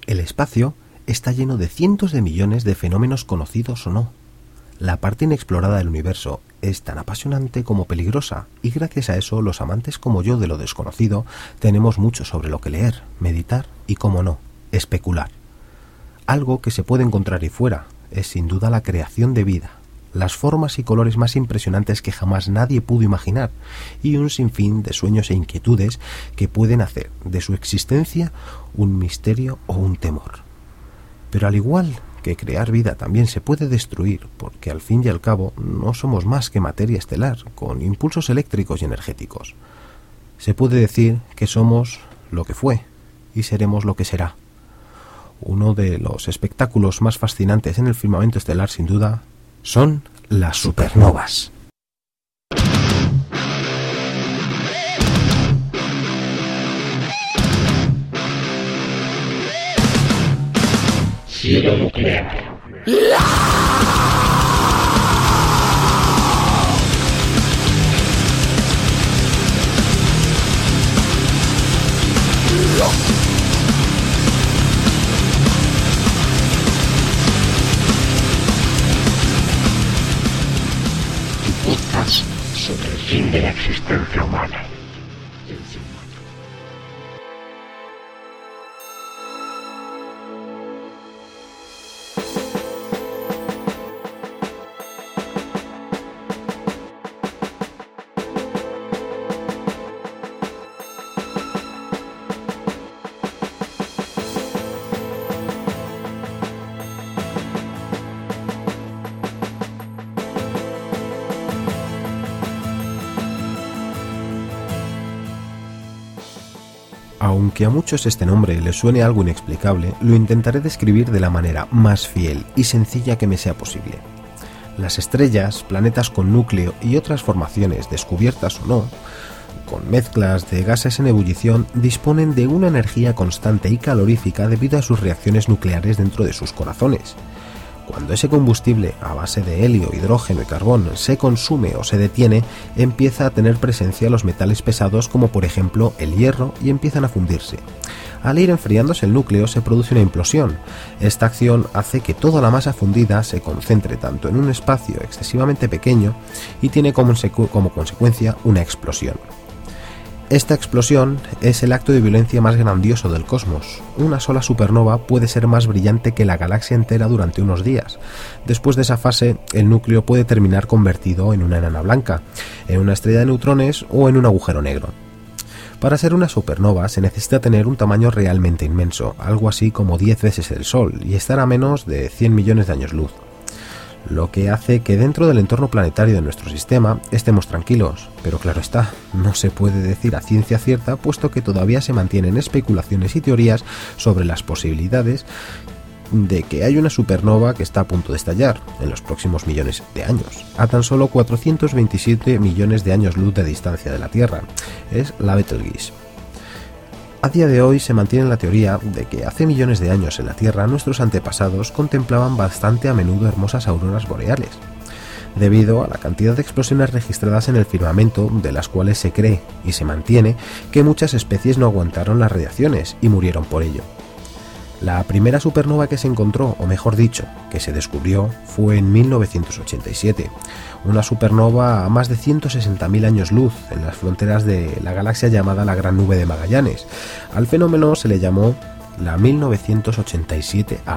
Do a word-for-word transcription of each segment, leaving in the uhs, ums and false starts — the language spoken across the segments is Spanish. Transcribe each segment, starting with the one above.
El espacio está lleno de cientos de millones de fenómenos conocidos o no. La parte inexplorada del universo es tan apasionante como peligrosa, y gracias a eso los amantes como yo de lo desconocido tenemos mucho sobre lo que leer, meditar y, como no, especular. Algo que se puede encontrar ahí fuera es sin duda la creación de vida, las formas y colores más impresionantes que jamás nadie pudo imaginar, y un sinfín de sueños e inquietudes que pueden hacer de su existencia un misterio o un temor. Pero al igual que crear vida también se puede destruir, porque al fin y al cabo no somos más que materia estelar, con impulsos eléctricos y energéticos. Se puede decir que somos lo que fue y seremos lo que será. Uno de los espectáculos más fascinantes en el firmamento estelar, sin duda, son las supernovas. Cielo nuclear. Tu podcast sobre el fin de la existencia humana. Aunque a muchos este nombre les suene algo inexplicable, lo intentaré describir de la manera más fiel y sencilla que me sea posible. Las estrellas, planetas con núcleo y otras formaciones, descubiertas o no, con mezclas de gases en ebullición, disponen de una energía constante y calorífica debido a sus reacciones nucleares dentro de sus corazones. Cuando ese combustible a base de helio, hidrógeno y carbón se consume o se detiene, empieza a tener presencia los metales pesados como por ejemplo el hierro y empiezan a fundirse. Al ir enfriándose el núcleo se produce una implosión. Esta acción hace que toda la masa fundida se concentre tanto en un espacio excesivamente pequeño y tiene como, consecu- como consecuencia una explosión. Esta explosión es el acto de violencia más grandioso del cosmos. Una sola supernova puede ser más brillante que la galaxia entera durante unos días. Después de esa fase, el núcleo puede terminar convertido en una enana blanca, en una estrella de neutrones o en un agujero negro. Para ser una supernova se necesita tener un tamaño realmente inmenso, algo así como diez veces el Sol, y estar a menos de cien millones de años luz. Lo que hace que dentro del entorno planetario de nuestro sistema estemos tranquilos, pero claro está, no se puede decir a ciencia cierta puesto que todavía se mantienen especulaciones y teorías sobre las posibilidades de que hay una supernova que está a punto de estallar en los próximos millones de años, a tan solo cuatrocientos veintisiete millones de años luz de distancia de la Tierra. Es la Betelgeuse. A día de hoy se mantiene la teoría de que hace millones de años en la Tierra nuestros antepasados contemplaban bastante a menudo hermosas auroras boreales, debido a la cantidad de explosiones registradas en el firmamento, de las cuales se cree y se mantiene que muchas especies no aguantaron las radiaciones y murieron por ello. La primera supernova que se encontró, o mejor dicho, que se descubrió, fue en mil novecientos ochenta y siete, una supernova a más de ciento sesenta mil años luz en las fronteras de la galaxia llamada la Gran Nube de Magallanes. Al fenómeno se le llamó la mil novecientos ochenta y siete A.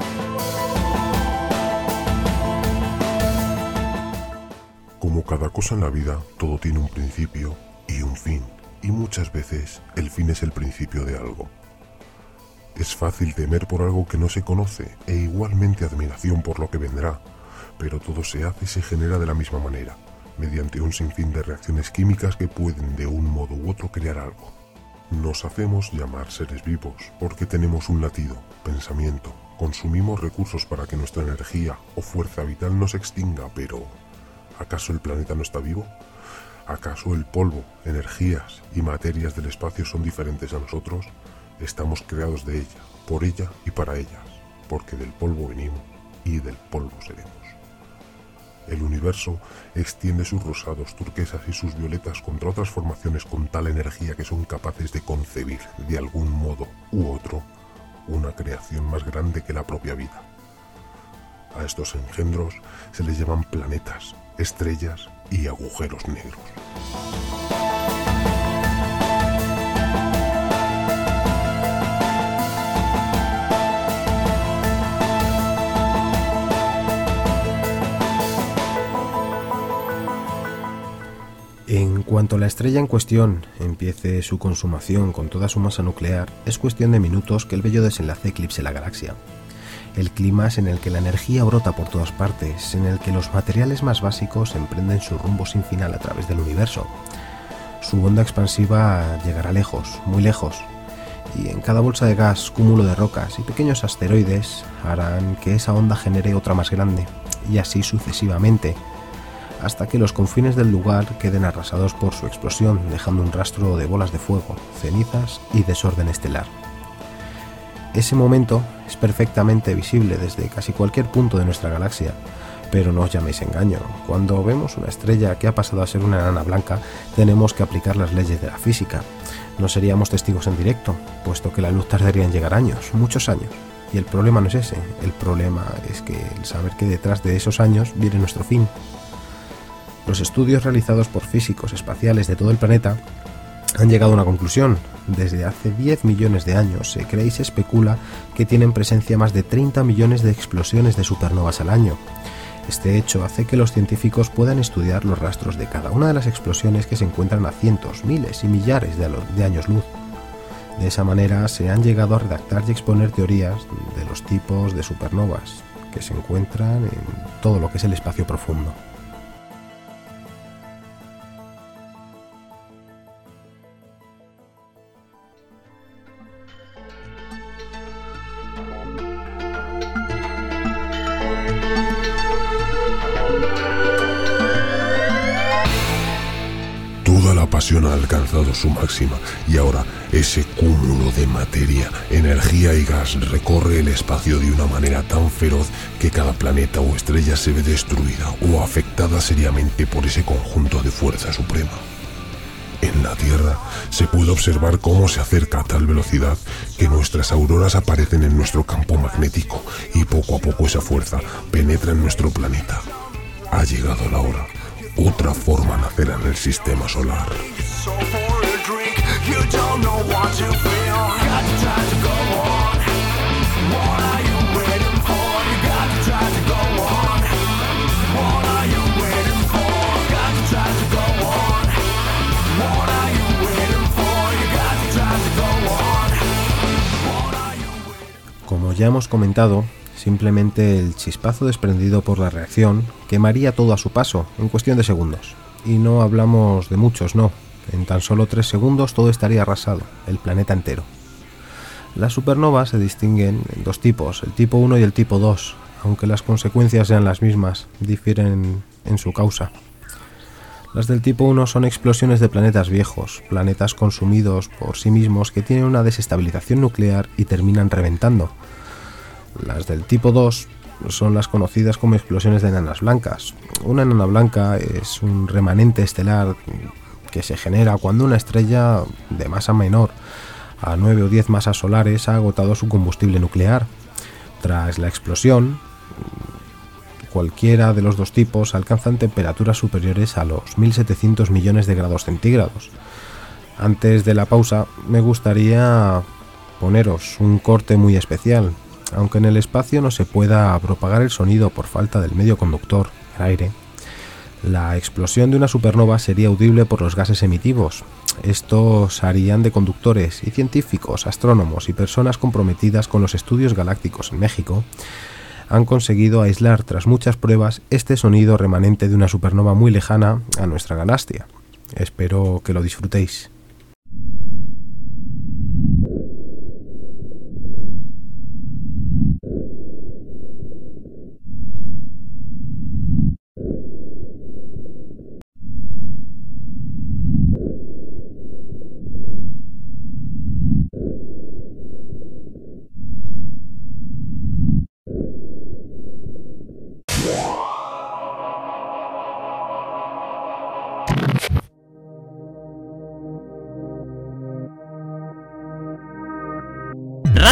Como cada cosa en la vida, todo tiene un principio y un fin, y muchas veces el fin es el principio de algo. Es fácil temer por algo que no se conoce e igualmente admiración por lo que vendrá, pero todo se hace y se genera de la misma manera, mediante un sinfín de reacciones químicas que pueden de un modo u otro crear algo. Nos hacemos llamar seres vivos porque tenemos un latido, pensamiento, consumimos recursos para que nuestra energía o fuerza vital no se extinga, pero ¿acaso el planeta no está vivo? ¿Acaso el polvo, energías y materias del espacio son diferentes a nosotros? Estamos creados de ella, por ella y para ellas, porque del polvo venimos y del polvo seremos. El universo extiende sus rosados, turquesas y sus violetas contra otras formaciones con tal energía que son capaces de concebir, de algún modo u otro, una creación más grande que la propia vida. A estos engendros se les llaman planetas, estrellas y agujeros negros. En cuanto la estrella en cuestión empiece su consumación con toda su masa nuclear, es cuestión de minutos que el bello desenlace eclipse la galaxia. El clima es en el que la energía brota por todas partes, en el que los materiales más básicos emprenden su rumbo sin final a través del universo. Su onda expansiva llegará lejos, muy lejos, y en cada bolsa de gas, cúmulo de rocas y pequeños asteroides harán que esa onda genere otra más grande, y así sucesivamente, hasta que los confines del lugar queden arrasados por su explosión, dejando un rastro de bolas de fuego, cenizas y desorden estelar. Ese momento es perfectamente visible desde casi cualquier punto de nuestra galaxia, pero no os llaméis engaño. Cuando vemos una estrella que ha pasado a ser una enana blanca, tenemos que aplicar las leyes de la física. No seríamos testigos en directo, puesto que la luz tardaría en llegar años, muchos años. Y el problema no es ese, el problema es que el saber que detrás de esos años viene nuestro fin. Los estudios realizados por físicos espaciales de todo el planeta han llegado a una conclusión. Desde hace diez millones de años se cree y se especula que tienen presencia más de treinta millones de explosiones de supernovas al año. Este hecho hace que los científicos puedan estudiar los rastros de cada una de las explosiones que se encuentran a cientos, miles y millares de, de años luz. De esa manera se han llegado a redactar y exponer teorías de los tipos de supernovas que se encuentran en todo lo que es el espacio profundo. La pasión ha alcanzado su máxima y ahora ese cúmulo de materia, energía y gas recorre el espacio de una manera tan feroz que cada planeta o estrella se ve destruida o afectada seriamente por ese conjunto de fuerza suprema. En la Tierra se puede observar cómo se acerca a tal velocidad que nuestras auroras aparecen en nuestro campo magnético y poco a poco esa fuerza penetra en nuestro planeta. Ha llegado la hora. Otra forma nacerá en el sistema solar. Como ya hemos comentado, simplemente el chispazo desprendido por la reacción quemaría todo a su paso en cuestión de segundos. Y no hablamos de muchos, no. En tan solo tres segundos todo estaría arrasado, el planeta entero. Las supernovas se distinguen en dos tipos, el tipo uno y el tipo dos, aunque las consecuencias sean las mismas, difieren en su causa. Las del tipo uno son explosiones de planetas viejos, planetas consumidos por sí mismos que tienen una desestabilización nuclear y terminan reventando. Las del tipo dos son las conocidas como explosiones de enanas blancas. Una enana blanca es un remanente estelar que se genera cuando una estrella de masa menor a nueve o diez masas solares ha agotado su combustible nuclear. Tras la explosión, cualquiera de los dos tipos alcanzan temperaturas superiores a los mil setecientos millones de grados centígrados. Antes de la pausa, me gustaría poneros un corte muy especial. Aunque en el espacio no se pueda propagar el sonido por falta del medio conductor, el aire, la explosión de una supernova sería audible por los gases emitivos. Estos harían de conductores y científicos, astrónomos y personas comprometidas con los estudios galácticos en México han conseguido aislar tras muchas pruebas este sonido remanente de una supernova muy lejana a nuestra galaxia. Espero que lo disfrutéis.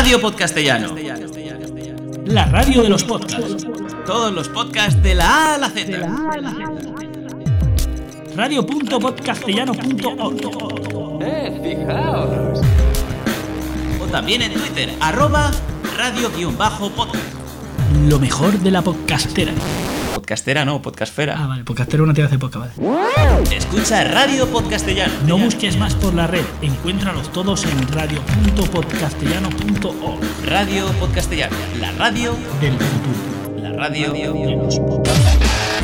Radio Podcastellano. La radio de los podcasts. Todos los podcasts de la A a la Z. radio punto podcastellano punto org. Eh, fijaos. O también en Twitter, arroba radio-podcast. Lo mejor de la podcastera. Podcastera no, podcastfera. Ah, vale, podcastera una te hace poca, vale. Escucha Radio Podcastellano. No busques más por la red, encuéntralos todos en radio punto podcastellano punto org. Radio Podcastellano, la radio del futuro. La radio de los podcasts.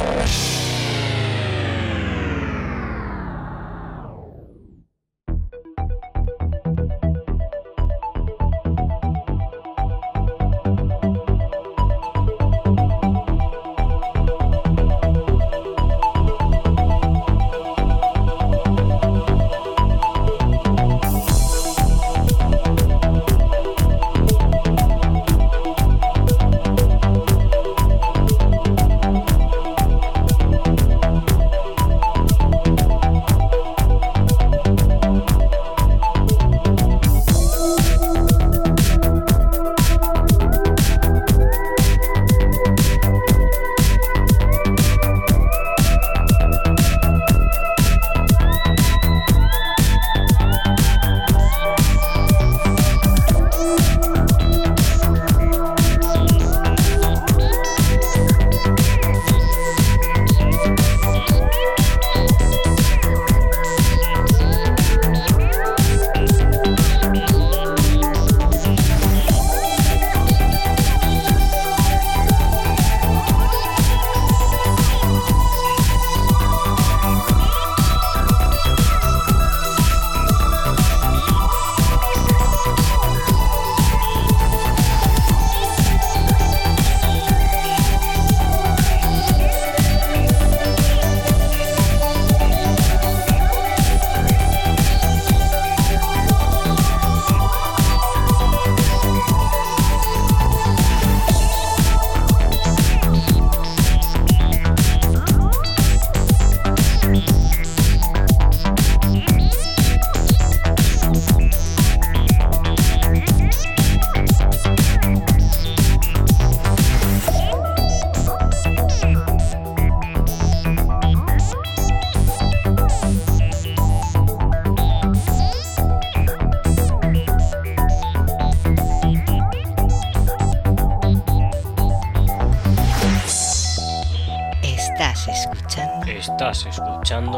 Estás escuchando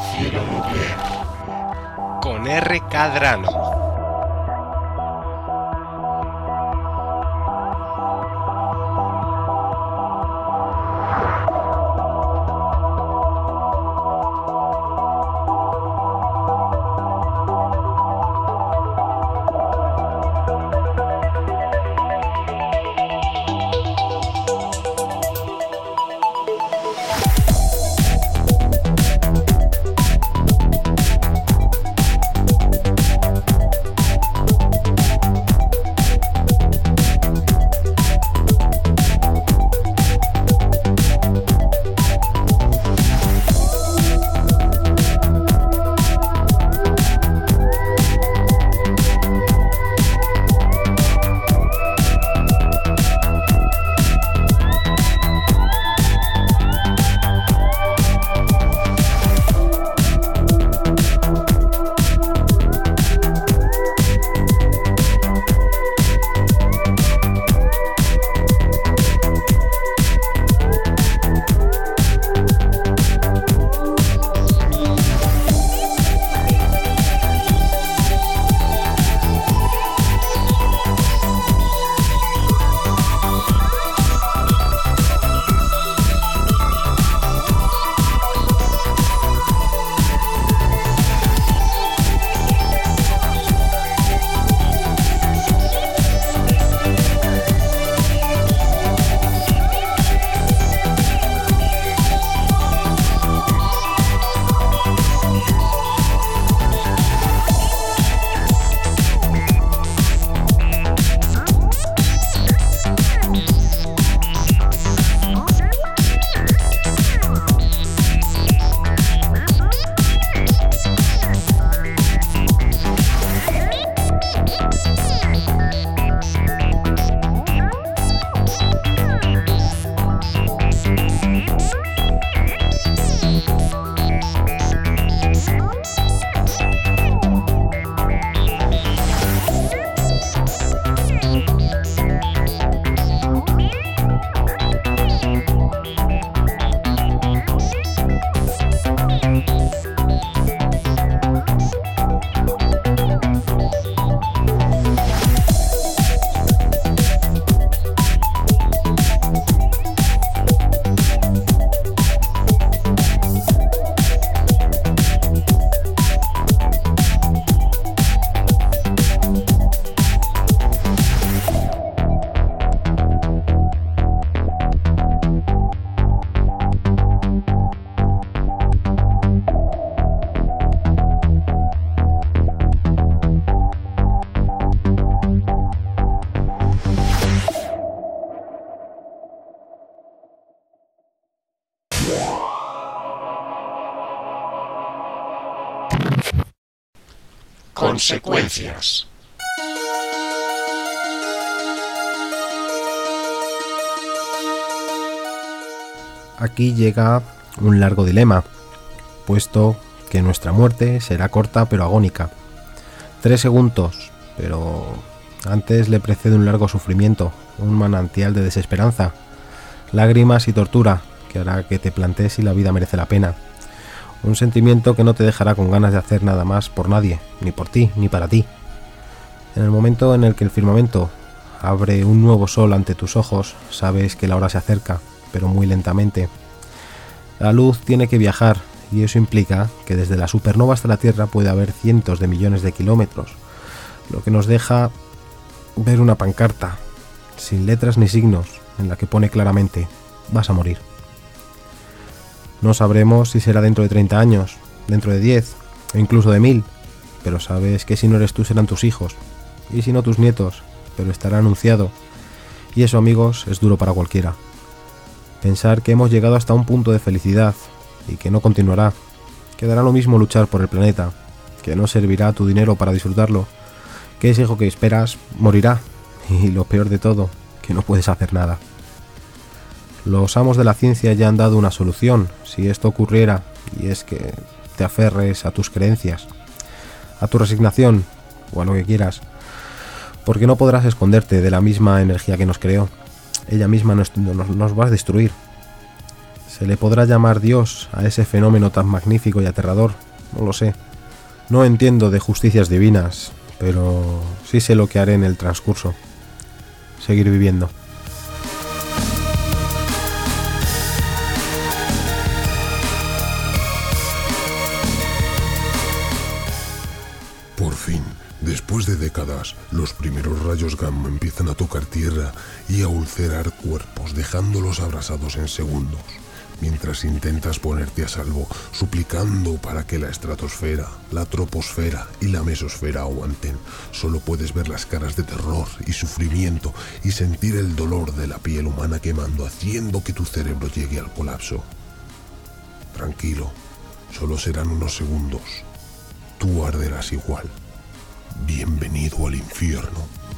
con R. Cadrano. consecuencias. Aquí llega un largo dilema, puesto que nuestra muerte será corta pero agónica. Tres segundos, pero antes le precede un largo sufrimiento, un manantial de desesperanza, lágrimas y tortura que hará que te plantees si la vida merece la pena. Un sentimiento que no te dejará con ganas de hacer nada más por nadie, ni por ti, ni para ti. En el momento en el que el firmamento abre un nuevo sol ante tus ojos, sabes que la hora se acerca, pero muy lentamente. La luz tiene que viajar, y eso implica que desde la supernova hasta la Tierra puede haber cientos de millones de kilómetros, lo que nos deja ver una pancarta, sin letras ni signos, en la que pone claramente: vas a morir. No sabremos si será dentro de treinta años, dentro de diez, o incluso de mil, pero sabes que si no eres tú serán tus hijos, y si no tus nietos, pero estará anunciado, y eso, amigos, es duro para cualquiera. Pensar que hemos llegado hasta un punto de felicidad, y que no continuará, que dará lo mismo luchar por el planeta, que no servirá tu dinero para disfrutarlo, que ese hijo que esperas morirá, y lo peor de todo, que no puedes hacer nada. Los amos de la ciencia ya han dado una solución si esto ocurriera, y es que te aferres a tus creencias, a tu resignación o a lo que quieras, porque no podrás esconderte de la misma energía que nos creó. Ella misma nos, nos, nos va a destruir. ¿Se le podrá llamar Dios a ese fenómeno tan magnífico y aterrador? No lo sé. No entiendo de justicias divinas, pero sí sé lo que haré en el transcurso. Seguir viviendo. Por fin, después de décadas, los primeros rayos gamma empiezan a tocar tierra y a ulcerar cuerpos, dejándolos abrasados en segundos, mientras intentas ponerte a salvo, suplicando para que la estratosfera, la troposfera y la mesosfera aguanten. Solo puedes ver las caras de terror y sufrimiento y sentir el dolor de la piel humana quemando, haciendo que tu cerebro llegue al colapso. Tranquilo, solo serán unos segundos. Tú arderás igual. Bienvenido al infierno.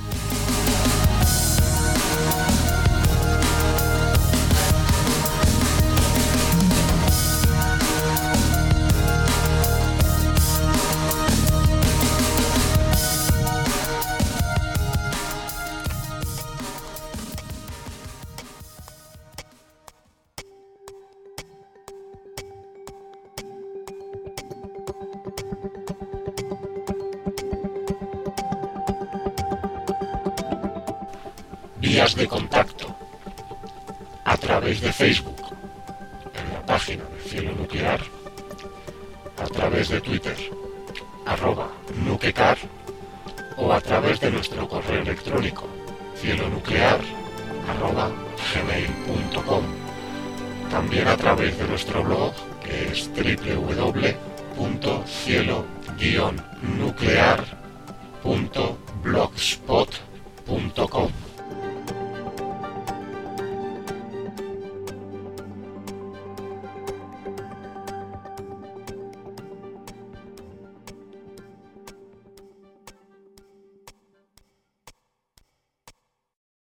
Vías de contacto: a través de Facebook, en la página de Cielo Nuclear, a través de Twitter, arroba nuquecar, o a través de nuestro correo electrónico, cielonuclear arroba gmail punto com. También a través de nuestro blog, que es doble u doble u doble u punto cielo nuclear punto blogspot punto com.